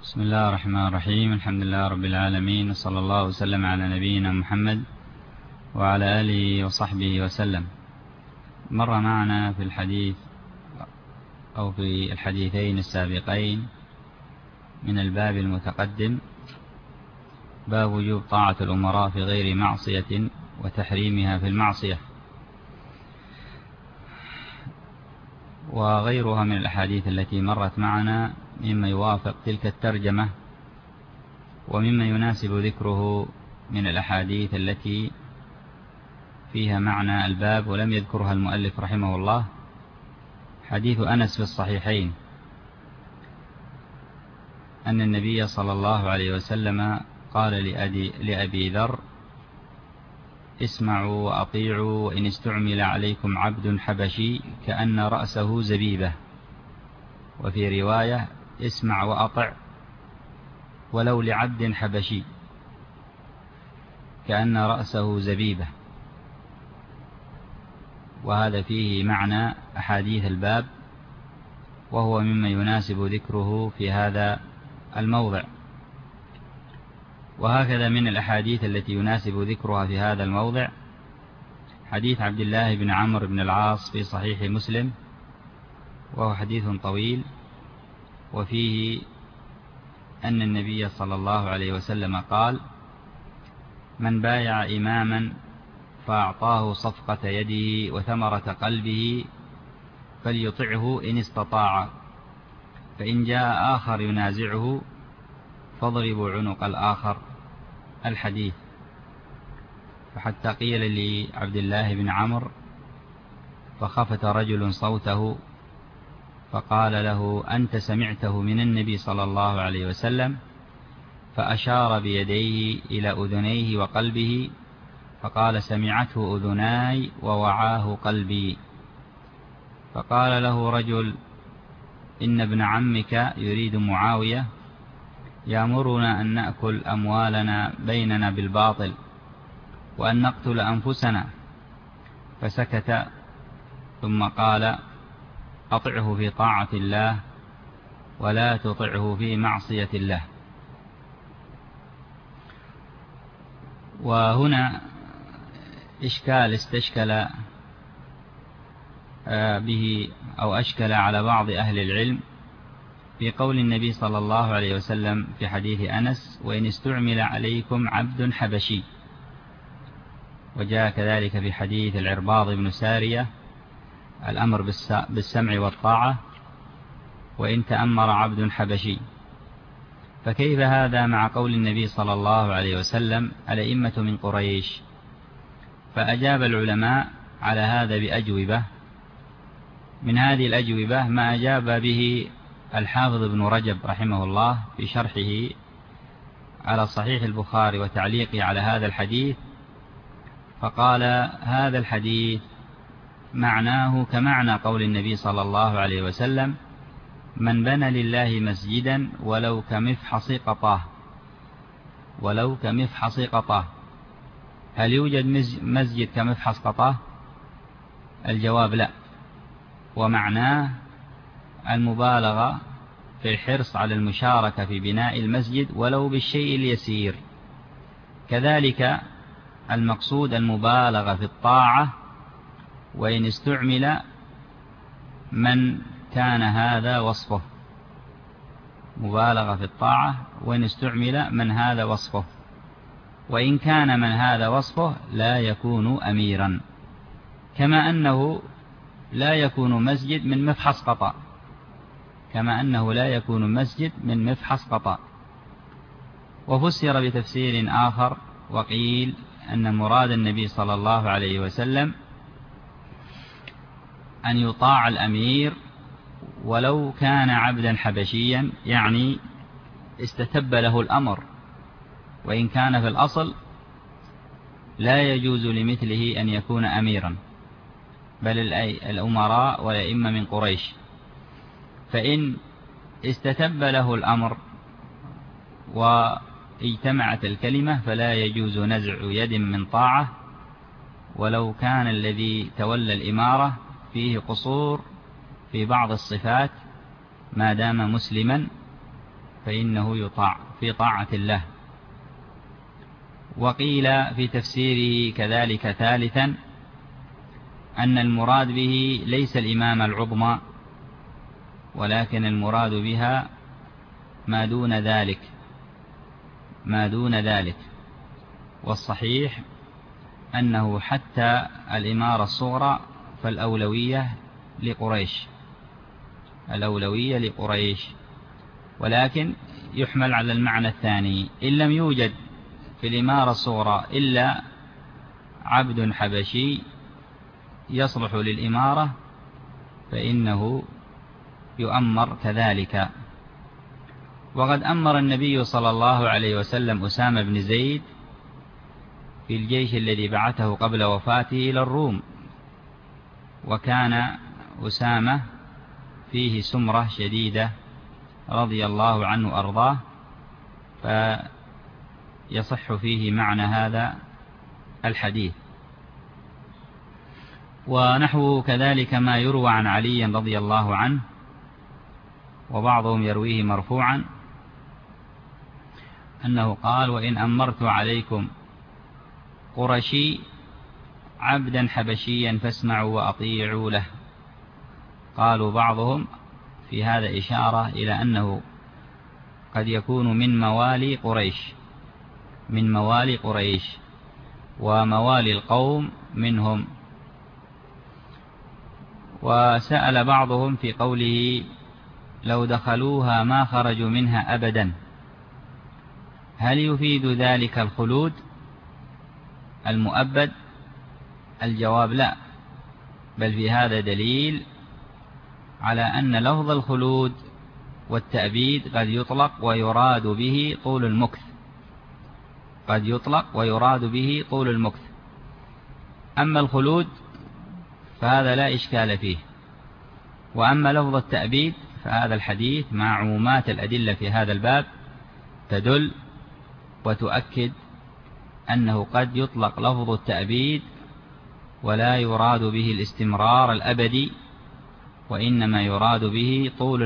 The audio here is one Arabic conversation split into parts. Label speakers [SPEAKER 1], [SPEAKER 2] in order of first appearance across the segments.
[SPEAKER 1] بسم الله الرحمن الرحيم. الحمد لله رب العالمين، وصلى الله وسلم على نبينا محمد وعلى آله وصحبه وسلم. مر معنا في الحديث أو في الحديثين السابقين من الباب المتقدم باب وجوب طاعة الأمراء في غير معصية وتحريمها في المعصية، وغيرها من الأحاديث التي مرت معنا مما يوافق تلك الترجمة ومما يناسب ذكره من الأحاديث التي فيها معنى الباب ولم يذكرها المؤلف رحمه الله. حديث أنس في الصحيحين أن النبي صلى الله عليه وسلم قال لأبي ذر: اسمعوا وأطيعوا وإن استعمل عليكم عبد حبشي كأن رأسه زبيبة، وفي رواية: اسمع وأطع ولو لعبد حبشي كأن رأسه زبيبة. وهذا فيه معنى أحاديث الباب، وهو مما يناسب ذكره في هذا الموضع. وهكذا من الأحاديث التي يناسب ذكرها في هذا الموضع حديث عبد الله بن عمرو بن العاص في صحيح مسلم، وهو حديث طويل، وفيه أن النبي صلى الله عليه وسلم قال: من بايع إماما فأعطاه صفقة يده وثمرة قلبه فليطعه إن استطاع، فإن جاء آخر ينازعه فاضربوا عنق الآخر. الحديث. فحتى قيل لعبد الله بن عمرو فخفت رجل صوته فقال له: أنت سمعته من النبي صلى الله عليه وسلم؟ فأشار بيديه إلى أذنيه وقلبه فقال: سمعته أذناي ووعاه قلبي. فقال له رجل: إن ابن عمك يريد معاوية يأمرنا أن نأكل أموالنا بيننا بالباطل وأن نقتل أنفسنا. فسكت ثم قال: أطعه في طاعة الله ولا تطعه في معصية الله. وهنا إشكال استشكل به أو أشكل على بعض أهل العلم في قول النبي صلى الله عليه وسلم في حديث أنس: وإن استعمل عليكم عبد حبشي. وجاء كذلك في حديث العرباض بن سارية: الأمر بالسمع والطاعة وإن تأمر عبد حبشي. فكيف هذا مع قول النبي صلى الله عليه وسلم: الأئمة من قريش؟ فأجاب العلماء على هذا بأجوبة. من هذه الأجوبة ما أجاب به الحافظ ابن رجب رحمه الله في شرحه على صحيح البخاري وتعليقه على هذا الحديث، فقال: هذا الحديث معناه كمعنى قول النبي صلى الله عليه وسلم: من بنى لله مسجدا ولو كمفحص قطاه. ولو كمفحص قطاه. هل يوجد مسجد كمفحص قطاه؟ الجواب لا. ومعناه المبالغة في الحرص على المشاركة في بناء المسجد ولو بالشيء اليسير. كذلك المقصود المبالغة في الطاعة، وإن استعمل من كان هذا وصفه. مبالغة في الطاعة وإن استعمل من هذا وصفه، وإن كان من هذا وصفه لا يكون أميرا، كما أنه لا يكون مسجد من مفحص قطاء. كما أنه لا يكون مسجد من مفحص قطاء. وفسر بتفسير آخر وقيل أن مراد النبي صلى الله عليه وسلم أن يطاع الأمير ولو كان عبدا حبشيا، يعني استتب له الأمر، وإن كان في الأصل لا يجوز لمثله أن يكون أميرا، بل الأمراء والأئمة من قريش. فإن استتب له الأمر واجتمعت الكلمة فلا يجوز نزع يد من طاعة، ولو كان الذي تولى الإمارة فيه قصور في بعض الصفات ما دام مسلما فإنه يطاع في طاعة الله. وقيل في تفسيره كذلك ثالثا أن المراد به ليس الإمامة العظمى، ولكن المراد بها ما دون ذلك. والصحيح أنه حتى الإمارة الصغرى فالأولوية لقريش، ولكن يحمل على المعنى الثاني: إن لم يوجد في الإمارة الصغرى إلا عبد حبشي يصلح للإمارة فإنه يؤمر كذلك. وقد أمر النبي صلى الله عليه وسلم أسامة بن زيد في الجيش الذي بعثه قبل وفاته إلى الروم، وكان أسامة فيه سمرة شديدة رضي الله عنه وأرضاه، فيصح فيه معنى هذا الحديث. ونحو كذلك ما يروى عن علي رضي الله عنه، وبعضهم يرويه مرفوعا أنه قال: وإن أمرت عليكم قرشي عبدا حبشيا فاسمعوا وأطيعوا له. قالوا بعضهم في هذا إشارة إلى أنه قد يكون من موالي قريش وموالي القوم منهم. وسأل بعضهم في قوله: لو دخلوها ما خرجوا منها أبدا، هل يفيد ذلك الخلود المؤبد؟ الجواب: لا، بل في هذا دليل على أن لفظ الخلود والتأبيد قد يطلق ويراد به طول المكث. أما الخلود فهذا لا إشكال فيه، وأما لفظ التأبيد فهذا الحديث مع عمومات الأدلة في هذا الباب تدل وتؤكد أنه قد يطلق لفظ التأبيد ولا يراد به الاستمرار الأبدي، وإنما يراد به طول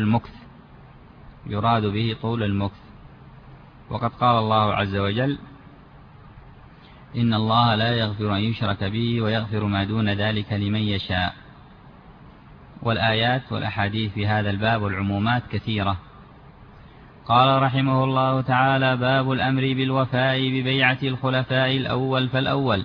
[SPEAKER 1] المكث. وقد قال الله عز وجل: إن الله لا يغفر أن يشرك به ويغفر ما دون ذلك لمن يشاء. والآيات والأحاديث في هذا الباب والعمومات كثيرة. قال رحمه الله تعالى: باب الأمر بالوفاء ببيعة الخلفاء الأول فالأول.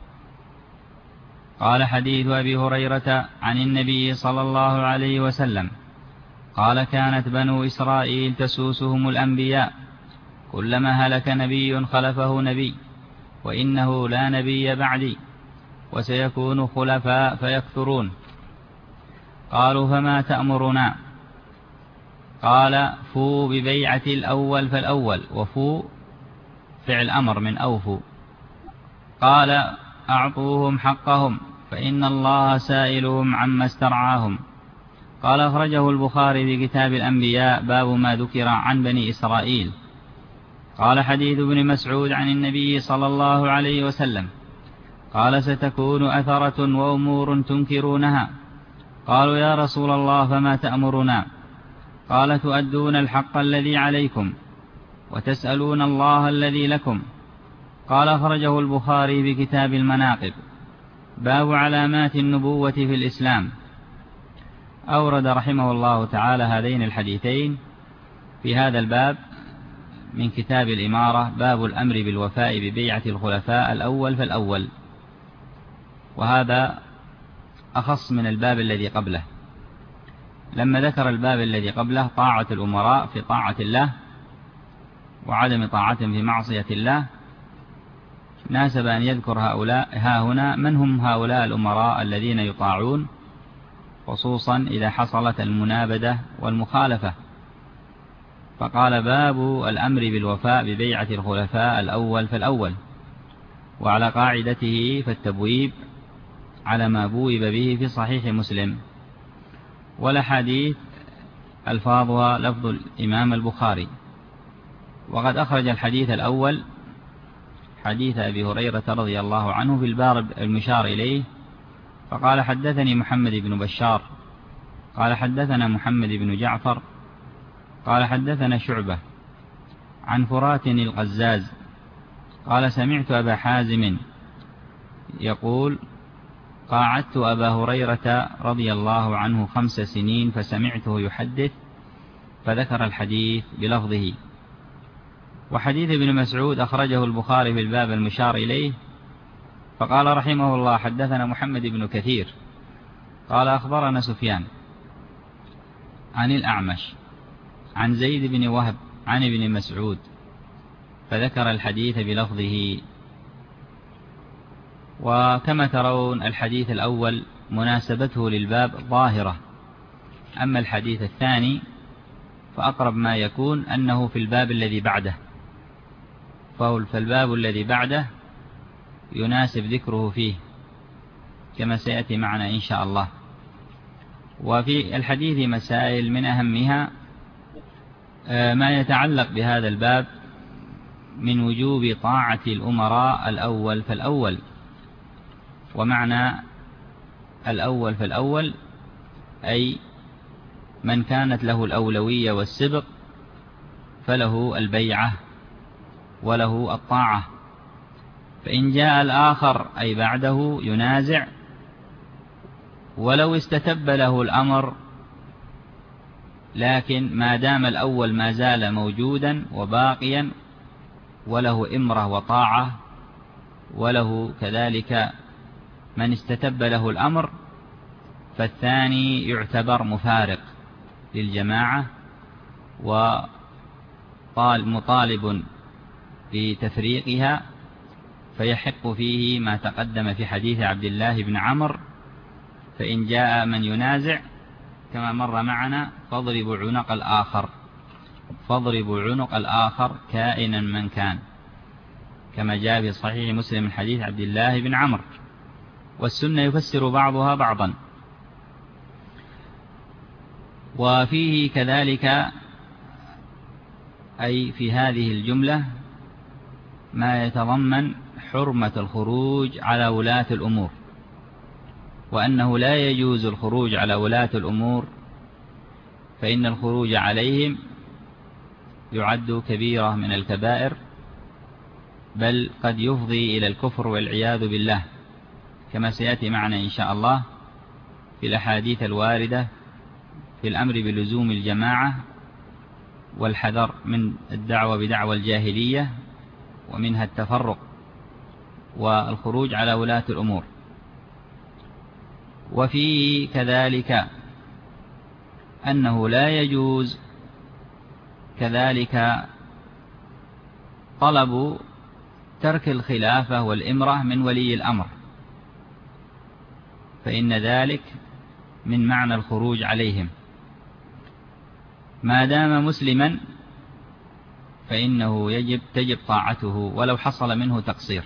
[SPEAKER 1] قال: حديث أبي هريرة عن النبي صلى الله عليه وسلم قال: كانت بنو إسرائيل تسوسهم الأنبياء، كلما هلك نبي خلفه نبي، وإنه لا نبي بعدي، وسيكون خلفاء فيكثرون. قالوا: فما تأمرنا؟ قال: فو ببيعة الأول فالأول. وفو فعل أمر من أوفوا. قال: أعطوهم حقهم فإن الله سائلهم عما استرعاهم. قال: أخرجه البخاري في كتاب الأنبياء باب ما ذكر عن بني إسرائيل. قال: حديث ابن مسعود عن النبي صلى الله عليه وسلم قال: ستكون أثرة وأمور تنكرونها. قالوا: يا رسول الله فما تأمرنا؟ قال: تؤدون الحق الذي عليكم وتسألون الله الذي لكم. قال: أخرجه البخاري في كتاب المناقب باب علامات النبوة في الإسلام. أورد رحمه الله تعالى هذين الحديثين في هذا الباب من كتاب الإمارة، باب الأمر بالوفاء ببيعة الخلفاء الأول فالأول، وهذا أخص من الباب الذي قبله. لما ذكر الباب الذي قبله طاعة الأمراء في طاعة الله وعدم طاعتهم في معصية الله، ناسب أن يذكر ها هنا من هم هؤلاء الأمراء الذين يطاعون، خصوصا إذا حصلت المنابذة والمخالفة. فقال: باب الأمر بالوفاء ببيعة الخلفاء الأول فالأول. وعلى قاعدته فالتبويب على ما بوب به في صحيح مسلم، والأحاديث ألفاظها لفظ الإمام البخاري. وقد أخرج الحديث الأول حديث أبي هريرة رضي الله عنه في الباب المشار إليه، فقال: حدثني محمد بن بشار قال: حدثنا محمد بن جعفر قال: حدثنا شعبة عن فرات القزاز قال سمعت أبا حازم يقول قاعدت أبا هريرة رضي الله عنه 5 سنين فسمعته يحدث فذكر الحديث بلفظه. وحديث ابن مسعود أخرجه البخاري في الباب المشار إليه، فقال رحمه الله حدثنا محمد بن كثير قال أخبرنا سفيان عن الأعمش عن زيد بن وهب عن ابن مسعود فذكر الحديث بلفظه. وكما ترون الحديث الأول مناسبته للباب ظاهرة، أما الحديث الثاني فأقرب ما يكون أنه في الباب الذي بعده، فالباب الذي بعده يناسب ذكره فيه كما سيأتي معنا إن شاء الله. وفي الحديث مسائل من أهمها ما يتعلق بهذا الباب من وجوب طاعة الأمراء الأول فالأول. ومعنى الأول فالأول أي من كانت له الأولوية والسبق فله البيعة وله الطاعة، فإن جاء الآخر أي بعده ينازع ولو استتب له الأمر، لكن ما دام الأول ما زال موجودا وباقيا وله إمرة وطاعة، وله كذلك من استتب له الأمر، فالثاني يعتبر مفارق للجماعة ومطالب بتفريقها، فيحق فيه ما تقدم في حديث عبد الله بن عمرو فإن جاء من ينازع كما مر معنا فاضربوا عنق الآخر، فاضربوا عنق الآخر كائنا من كان، كما جاء في صحيح مسلم من حديث عبد الله بن عمرو. والسنة يفسر بعضها بعضا. وفيه كذلك أي في هذه الجملة ما يتضمن حرمة الخروج على ولاة الأمور، وأنه لا يجوز الخروج على ولاة الأمور، فإن الخروج عليهم يعد كبيرة من الكبائر، بل قد يفضي إلى الكفر والعياذ بالله، كما سيأتي معنا إن شاء الله في الأحاديث الواردة في الأمر بلزوم الجماعة والحذر من الدعوة بدعوى الجاهلية، ومنها التفرق والخروج على ولاة الأمور. وفي كذلك أنه لا يجوز كذلك طلب ترك الخلافة والإمرة من ولي الأمر، فإن ذلك من معنى الخروج عليهم. ما دام مسلما فإنه تجب طاعته ولو حصل منه تقصير،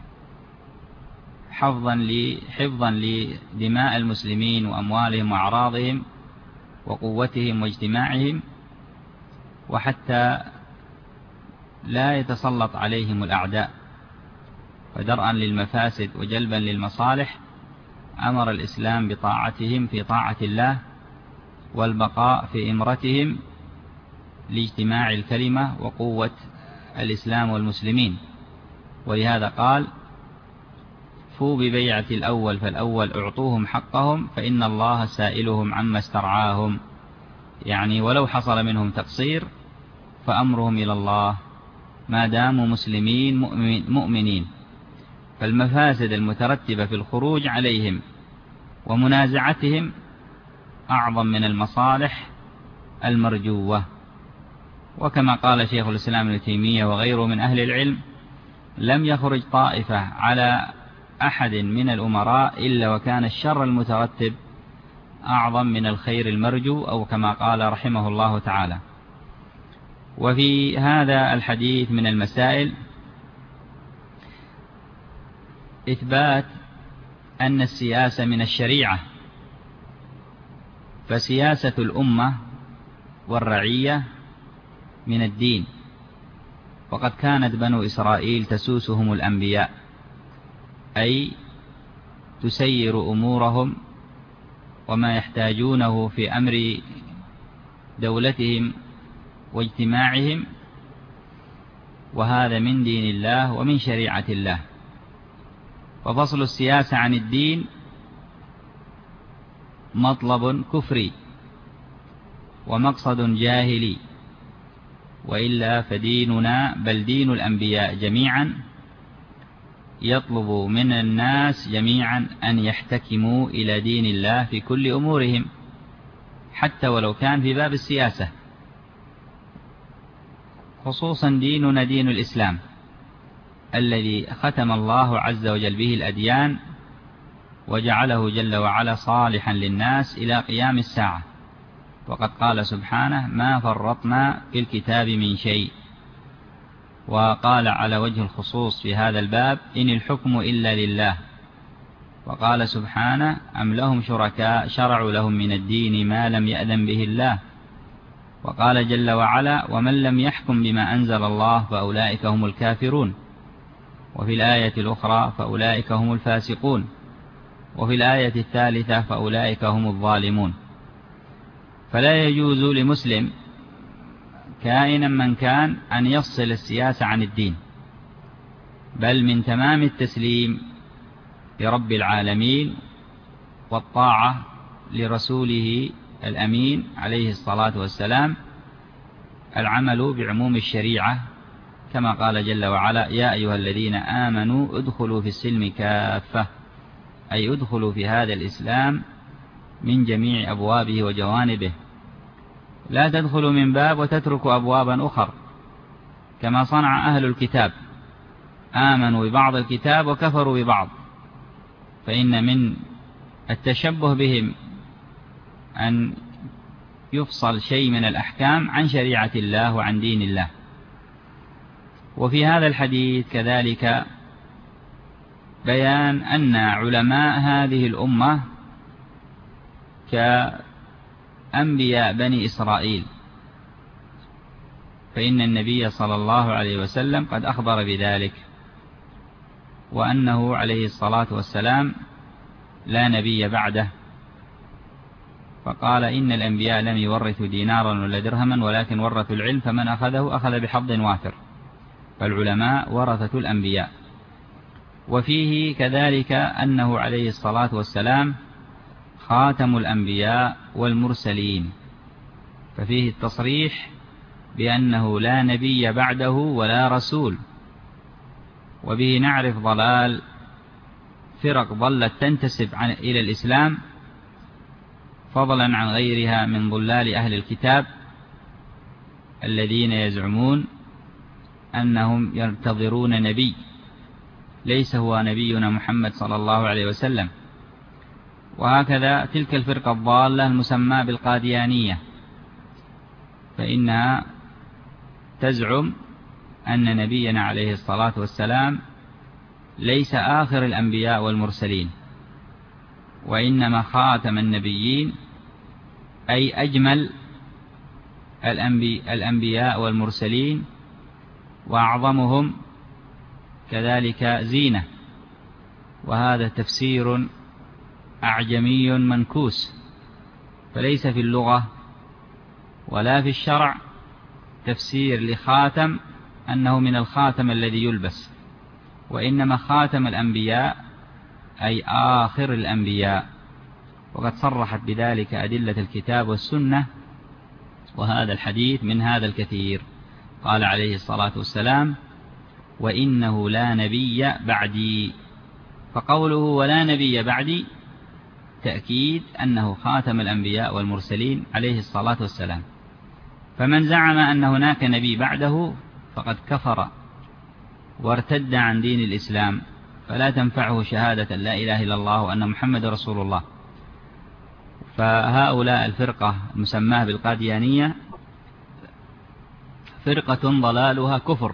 [SPEAKER 1] حفظا لدماء المسلمين وأموالهم وأعراضهم وقوتهم واجتماعهم، وحتى لا يتسلط عليهم الأعداء. فدرءا للمفاسد وجلبا للمصالح أمر الإسلام بطاعتهم في طاعة الله والبقاء في إمرتهم لاجتماع الكلمة وقوة الإسلام والمسلمين. ولهذا قال فوا ببيعة الأول فالأول اعطوهم حقهم فإن الله سائلهم عما استرعاهم، يعني ولو حصل منهم تقصير فأمرهم إلى الله ما داموا مسلمين مؤمنين. فالمفاسد المترتبة في الخروج عليهم ومنازعتهم أعظم من المصالح المرجوة. وكما قال شيخ الإسلام ابن تيمية وغيره من أهل العلم لم يخرج طائفة على أحد من الأمراء إلا وكان الشر المترتب أعظم من الخير المرجو، أو كما قال رحمه الله تعالى. وفي هذا الحديث من المسائل إثبات أن السياسة من الشريعة، فسياسة الأمة والرعية من الدين، وقد كانت بنو إسرائيل تسوسهم الأنبياء، أي تسير أمورهم وما يحتاجونه في أمر دولتهم واجتماعهم وهذا من دين الله ومن شريعة الله. ففصل السياسة عن الدين مطلب كفري ومقصد جاهلي، وإلا فديننا بل دين الأنبياء جميعا يطلب من الناس جميعا أن يحتكموا إلى دين الله في كل أمورهم، حتى ولو كان في باب السياسة. خصوصا ديننا دين الإسلام الذي ختم الله عز وجل به الأديان وجعله جل وعلا صالحا للناس إلى قيام الساعة. وقد قال سبحانه: ما فرطنا في الكتاب من شيء. وقال على وجه الخصوص في هذا الباب: إن الحكم إلا لله. وقال سبحانه: أم لهم شركاء شرعوا لهم من الدين ما لم يأذن به الله. وقال جل وعلا: ومن لم يحكم بما أنزل الله فأولئك هم الكافرون. وفي الآية الأخرى: فأولئك هم الفاسقون. وفي الآية الثالثة: فأولئك هم الظالمون. فلا يجوز لمسلم كائنا من كان أن يفصل السياسة عن الدين، بل من تمام التسليم لرب العالمين والطاعة لرسوله الأمين عليه الصلاة والسلام العمل بعموم الشريعة، كما قال جل وعلا: يا أيها الذين آمنوا ادخلوا في السلم كافة، أي ادخلوا في هذا الإسلام من جميع أبوابه وجوانبه، لا تدخلوا من باب وتتركوا أبوابا أخر، كما صنع أهل الكتاب، آمنوا ببعض الكتاب وكفروا ببعض. فإن من التشبه بهم أن يفصل شيء من الأحكام عن شريعة الله وعن دين الله. وفي هذا الحديث كذلك بيان أن علماء هذه الأمة كأنبياء بني إسرائيل، فإن النبي صلى الله عليه وسلم قد أخبر بذلك، وأنه عليه الصلاة والسلام لا نبي بعده، فقال: إن الأنبياء لم يورثوا دينارا ولا درهما ولكن ورثوا العلم، فمن أخذه أخذ بحظ وافر. فالعلماء ورثة الأنبياء. وفيه كذلك أنه عليه الصلاة والسلام خاتم الأنبياء والمرسلين، ففيه التصريح بأنه لا نبي بعده ولا رسول. وبه نعرف ضلال فرق ضلت تنتسب إلى الإسلام فضلا عن غيرها من ضلال أهل الكتاب الذين يزعمون أنهم ينتظرون نبي ليس هو نبينا محمد صلى الله عليه وسلم. وهكذا تلك الفرقة الضالة المسمى بالقاديانية، فإنها تزعم أن نبينا عليه الصلاة والسلام ليس آخر الأنبياء والمرسلين، وإنما خاتم النبيين، أي أجمل الأنبياء والمرسلين وأعظمهم كذلك زينة. وهذا تفسير أعجمي منكوس، فليس في اللغة ولا في الشرع تفسير لخاتم أنه من الخاتم الذي يلبس، وإنما خاتم الأنبياء أي آخر الأنبياء. وقد صرحت بذلك أدلة الكتاب والسنة، وهذا الحديث من هذا الكثير. قال عليه الصلاة والسلام: وإنه لا نبي بعدي. فقوله ولا نبي بعدي تأكيد أنه خاتم الأنبياء والمرسلين عليه الصلاة والسلام. فمن زعم أن هناك نبي بعده فقد كفر وارتد عن دين الإسلام، فلا تنفعه شهادة لا إله إلا الله وأن محمد رسول الله. فهؤلاء الفرقة المسماة بالقاديانية فرقة ضلالها كفر،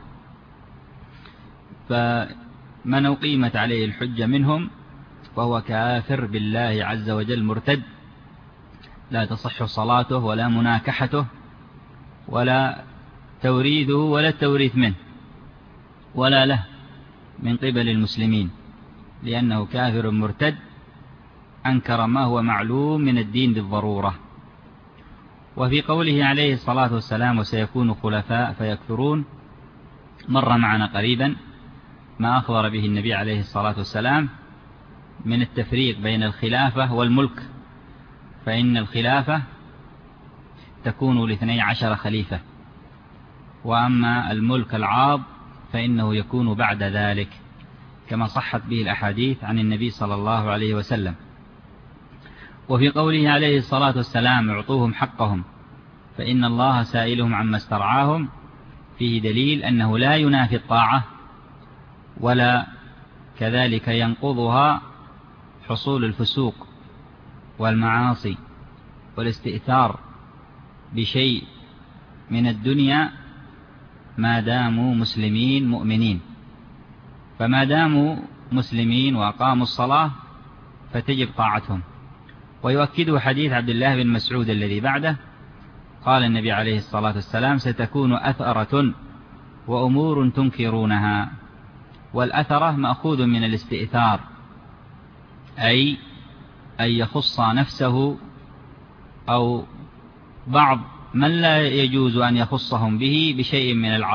[SPEAKER 1] فمن أقيمت عليه الحجة منهم فهو كافر بالله عز وجل مرتد، لا تصح صلاته ولا مناكحته ولا توريثه ولا التوريث منه ولا له من قبل المسلمين، لأنه كافر مرتد أنكر ما هو معلوم من الدين بالضرورة. وفي قوله عليه الصلاة والسلام: وسيكون خلفاء فيكثرون، مر معنا قريبا ما أخبر به النبي عليه الصلاة والسلام من التفريق بين الخلافة والملك، فإن الخلافة تكون ل12 خليفة، وأما الملك العاض فإنه يكون بعد ذلك، كما صحت به الأحاديث عن النبي صلى الله عليه وسلم. وفي قوله عليه الصلاة والسلام اعطوهم حقهم فإن الله سائلهم عما استرعاهم، فيه دليل أنه لا ينافي الطاعة ولا كذلك ينقضها حصول الفسوق والمعاصي والاستئثار بشيء من الدنيا ما داموا مسلمين مؤمنين. فما داموا مسلمين وأقاموا الصلاة فتجب طاعتهم. ويؤكده حديث عبد الله بن مسعود الذي بعده، قال النبي عليه الصلاة والسلام ستكون أثأرة وأمور تنكرونها. والأثرة مأخوذ من الاستئثار، أي أن يخص نفسه أو بعض من لا يجوز أن يخصهم به بشيء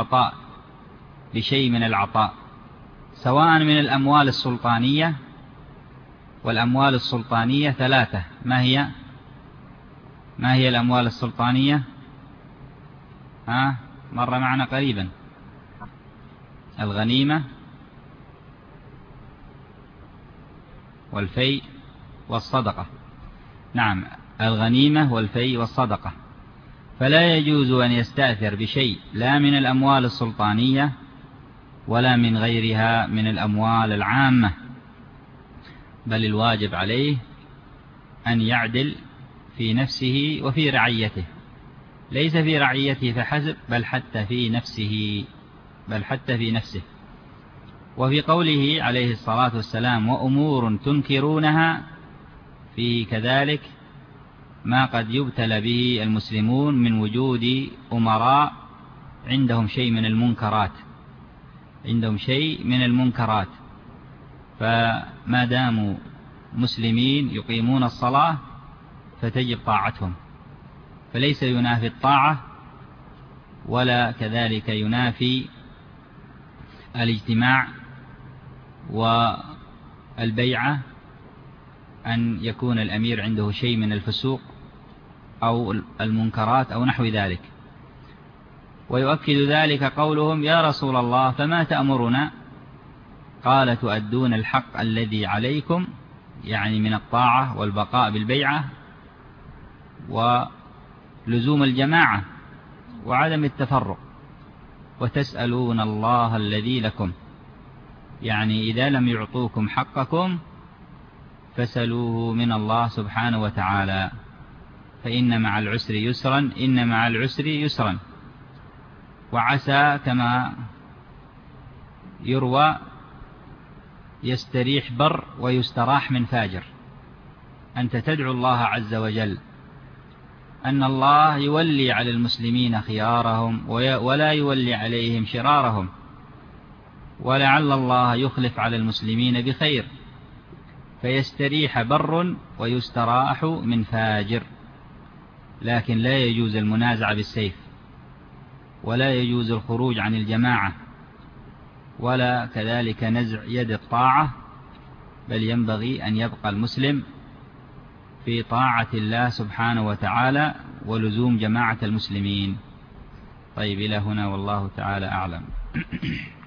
[SPEAKER 1] من العطاء، سواء من الأموال السلطانية. والأموال السلطانية 3. ما هي الأموال السلطانية؟ مر معنا قريبا: الغنيمة والفيء والصدقة. نعم، الغنيمة والفيء والصدقة. فلا يجوز أن يستأثر بشيء لا من الأموال السلطانية ولا من غيرها من الأموال العامة، بل الواجب عليه أن يعدل في نفسه وفي رعيته، ليس في رعيته فحسب بل حتى في نفسه. وفي قوله عليه الصلاة والسلام وأمور تنكرونها، فيه كذلك ما قد يبتلى به المسلمون من وجود أمراء عندهم شيء من المنكرات، فما داموا مسلمين يقيمون الصلاة فتجب طاعتهم، فليس ينافي الطاعة ولا كذلك ينافي الاجتماع والبيعة أن يكون الأمير عنده شيء من الفسوق أو المنكرات أو نحو ذلك. ويؤكد ذلك قولهم يا رسول الله فما تأمرنا؟ قال تؤدون الحق الذي عليكم، يعني من الطاعة والبقاء بالبيعة ولزوم الجماعة وعدم التفرق، وتسألون الله الذي لكم، يعني إذا لم يعطوكم حقكم فسلوه من الله سبحانه وتعالى، فإن مع العسر يسرا، إن مع العسر يسرا. وعسى كما يروى يستريح بر ويستراح من فاجر. أنت تدعو الله عز وجل أن الله يولي على المسلمين خيارهم ولا يولي عليهم شرارهم، ولعل الله يخلف على المسلمين بخير، فيستريح بر ويستراح من فاجر. لكن لا يجوز المنازعة بالسيف، ولا يجوز الخروج عن الجماعة، ولا كذلك نزع يد الطاعة، بل ينبغي أن يبقى المسلم في طاعة الله سبحانه وتعالى ولزوم جماعة المسلمين. طيب، إلى هنا والله تعالى أعلم.